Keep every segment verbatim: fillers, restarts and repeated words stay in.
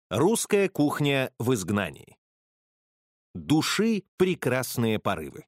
Русская кухня в изгнании. Души прекрасные порывы.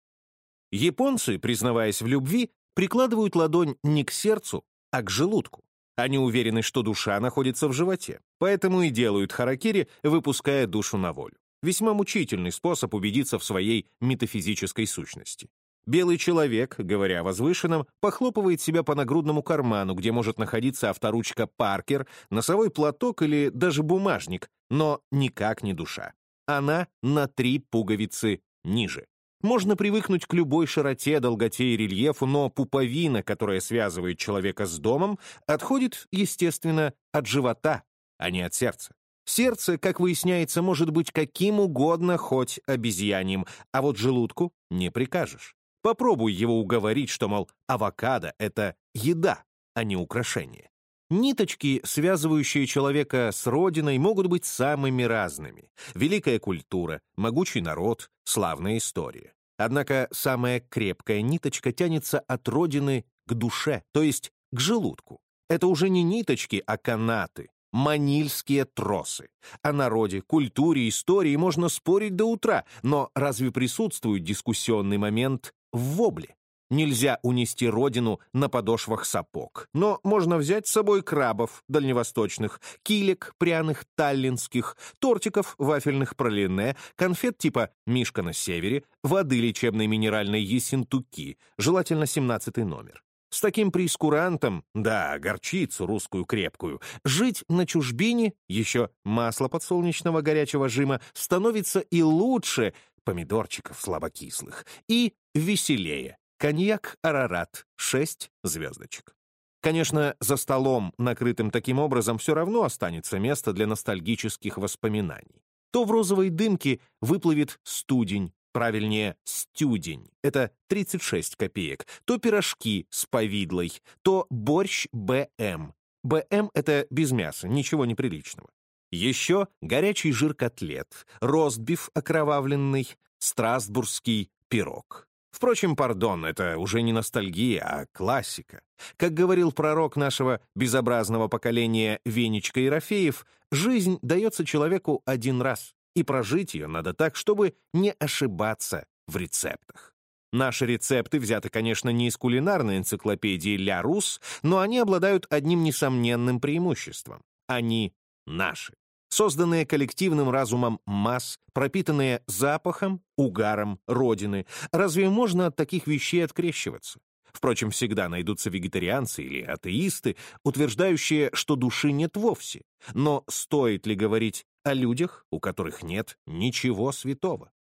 Японцы, признаваясь в любви, прикладывают ладонь не к сердцу, а к желудку. Они уверены, что душа находится в животе, поэтому и делают харакири, выпуская душу на волю. Весьма мучительный способ убедиться в своей метафизической сущности. Белый человек, говоря о возвышенном, похлопывает себя по нагрудному карману, где может находиться авторучка Паркер, носовой платок или даже бумажник, но никак не душа. Она на три пуговицы ниже. Можно привыкнуть к любой широте, долготе и рельефу, но пуповина, которая связывает человека с домом, отходит, естественно, от живота, а не от сердца. Сердце, как выясняется, может быть каким угодно, хоть обезьяньим, а вот желудку не прикажешь. Попробуй его уговорить, что, мол, авокадо — это еда, а не украшение. Ниточки, связывающие человека с родиной, могут быть самыми разными. Великая культура, могучий народ, славная история. Однако самая крепкая ниточка тянется от родины к душе, то есть к желудку. Это уже не ниточки, а канаты, манильские тросы. О народе, культуре, истории можно спорить до утра, но разве присутствует дискуссионный момент в вобле? Нельзя унести родину на подошвах сапог, но можно взять с собой крабов дальневосточных, килек пряных таллинских, тортиков вафельных пралине, конфет типа «Мишка на севере», воды лечебной минеральной ессентуки, желательно семнадцатый номер. С таким прейскурантом, да, горчицу русскую крепкую, жить на чужбине, еще масло подсолнечного горячего жима, становится и лучше, помидорчиков слабокислых, и веселее. Коньяк «Арарат» — шесть звездочек. Конечно, за столом, накрытым таким образом, все равно останется место для ностальгических воспоминаний. То в розовой дымке выплывет студень, правильнее, стюдень, это тридцать шесть копеек, то пирожки с повидлой, то борщ БМ. БМ — это без мяса, ничего неприличного. Еще горячий жир котлет, ростбиф окровавленный, страсбургский пирог. Впрочем, пардон, это уже не ностальгия, а классика. Как говорил пророк нашего безобразного поколения Венечка Ерофеев, жизнь дается человеку один раз, и прожить ее надо так, чтобы не ошибаться в рецептах. Наши рецепты взяты, конечно, не из кулинарной энциклопедии «Ля Рус», но они обладают одним несомненным преимуществом. Они наши. Созданные коллективным разумом масс, пропитанные запахом, угаром родины. Разве можно от таких вещей открещиваться? Впрочем, всегда найдутся вегетарианцы или атеисты, утверждающие, что души нет вовсе. Но стоит ли говорить о людях, у которых нет ничего святого?